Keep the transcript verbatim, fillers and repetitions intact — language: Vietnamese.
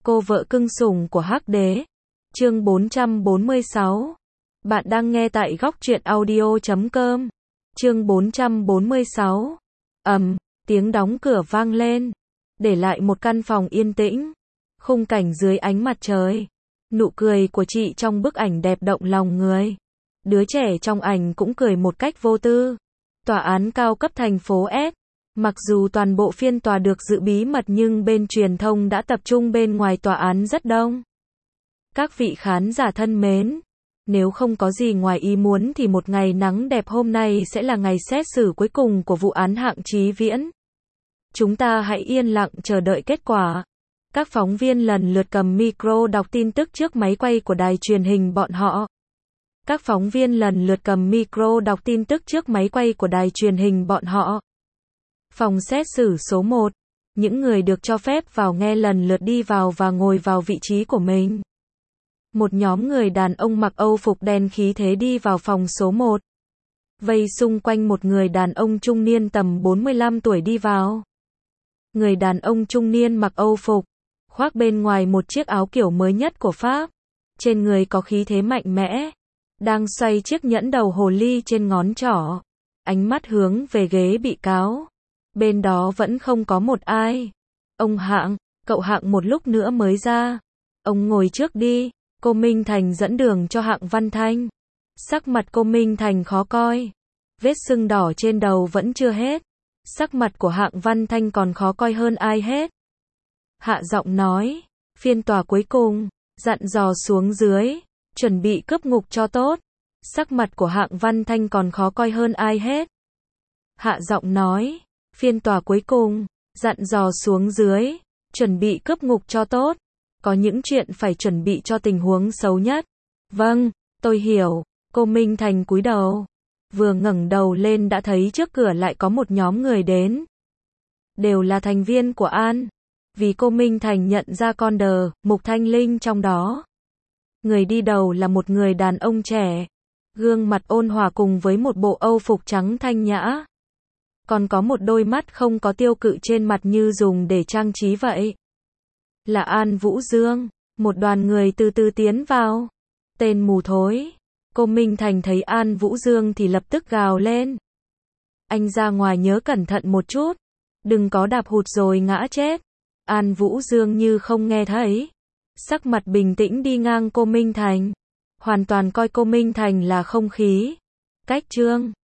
Cô vợ cưng sủng của Hắc Đế. Chương bốn trăm bốn mươi sáu. Bạn đang nghe tại góc truyện audio chấm com. Chương bốn trăm bốn mươi sáu. Ầm, tiếng đóng cửa vang lên, để lại một căn phòng yên tĩnh. Khung cảnh dưới ánh mặt trời. Nụ cười của chị trong bức ảnh đẹp động lòng người. Đứa trẻ trong ảnh cũng cười một cách vô tư. Tòa án cao cấp thành phố S. Mặc dù toàn bộ phiên tòa được giữ bí mật nhưng bên truyền thông đã tập trung bên ngoài tòa án rất đông. Các vị khán giả thân mến, nếu không có gì ngoài ý muốn thì một ngày nắng đẹp hôm nay sẽ là ngày xét xử cuối cùng của vụ án Hạng Chí Viễn. Chúng ta hãy yên lặng chờ đợi kết quả. Các phóng viên lần lượt cầm micro đọc tin tức trước máy quay của đài truyền hình bọn họ. Các phóng viên lần lượt cầm micro đọc tin tức trước máy quay của đài truyền hình bọn họ. Phòng xét xử số một. Những người được cho phép vào nghe lần lượt đi vào và ngồi vào vị trí của mình. Một nhóm người đàn ông mặc Âu phục đen khí thế đi vào phòng số một. Vây xung quanh một người đàn ông trung niên tầm bốn mươi lăm tuổi đi vào. Người đàn ông trung niên mặc Âu phục, khoác bên ngoài một chiếc áo kiểu mới nhất của Pháp. Trên người có khí thế mạnh mẽ. Đang xoay chiếc nhẫn đầu hồ ly trên ngón trỏ. Ánh mắt hướng về ghế bị cáo. Bên đó vẫn không có một ai. Ông Hạng, cậu Hạng một lúc nữa mới ra. Ông ngồi trước đi. Cô Minh Thành dẫn đường cho Hạng Văn Thanh. Sắc mặt cô Minh Thành khó coi. Vết sưng đỏ trên đầu vẫn chưa hết. Sắc mặt của Hạng Văn Thanh còn khó coi hơn ai hết. Hạ giọng nói. Phiên tòa cuối cùng. Dặn dò xuống dưới. Chuẩn bị cướp ngục cho tốt. Sắc mặt của Hạng Văn Thanh còn khó coi hơn ai hết. Hạ giọng nói. Phiên tòa cuối cùng. Dặn dò xuống dưới. Chuẩn bị cướp ngục cho tốt. Có những chuyện phải chuẩn bị cho tình huống xấu nhất. Vâng, tôi hiểu. Cô Minh Thành cúi đầu. Vừa ngẩng đầu lên đã thấy trước cửa lại có một nhóm người đến. Đều là thành viên của An. Vì cô Minh Thành nhận ra con đờ, Mục Thanh Linh trong đó. Người đi đầu là một người đàn ông trẻ. Gương mặt ôn hòa cùng với một bộ Âu phục trắng thanh nhã. Còn có một đôi mắt không có tiêu cự trên mặt như dùng để trang trí vậy. Là An Vũ Dương. Một đoàn người từ từ tiến vào. Tên mù thối. Cô Minh Thành thấy An Vũ Dương thì lập tức gào lên. Anh ra ngoài nhớ cẩn thận một chút. Đừng có đạp hụt rồi ngã chết. An Vũ Dương như không nghe thấy. Sắc mặt bình tĩnh đi ngang cô Minh Thành. Hoàn toàn coi cô Minh Thành là không khí. Cách chương.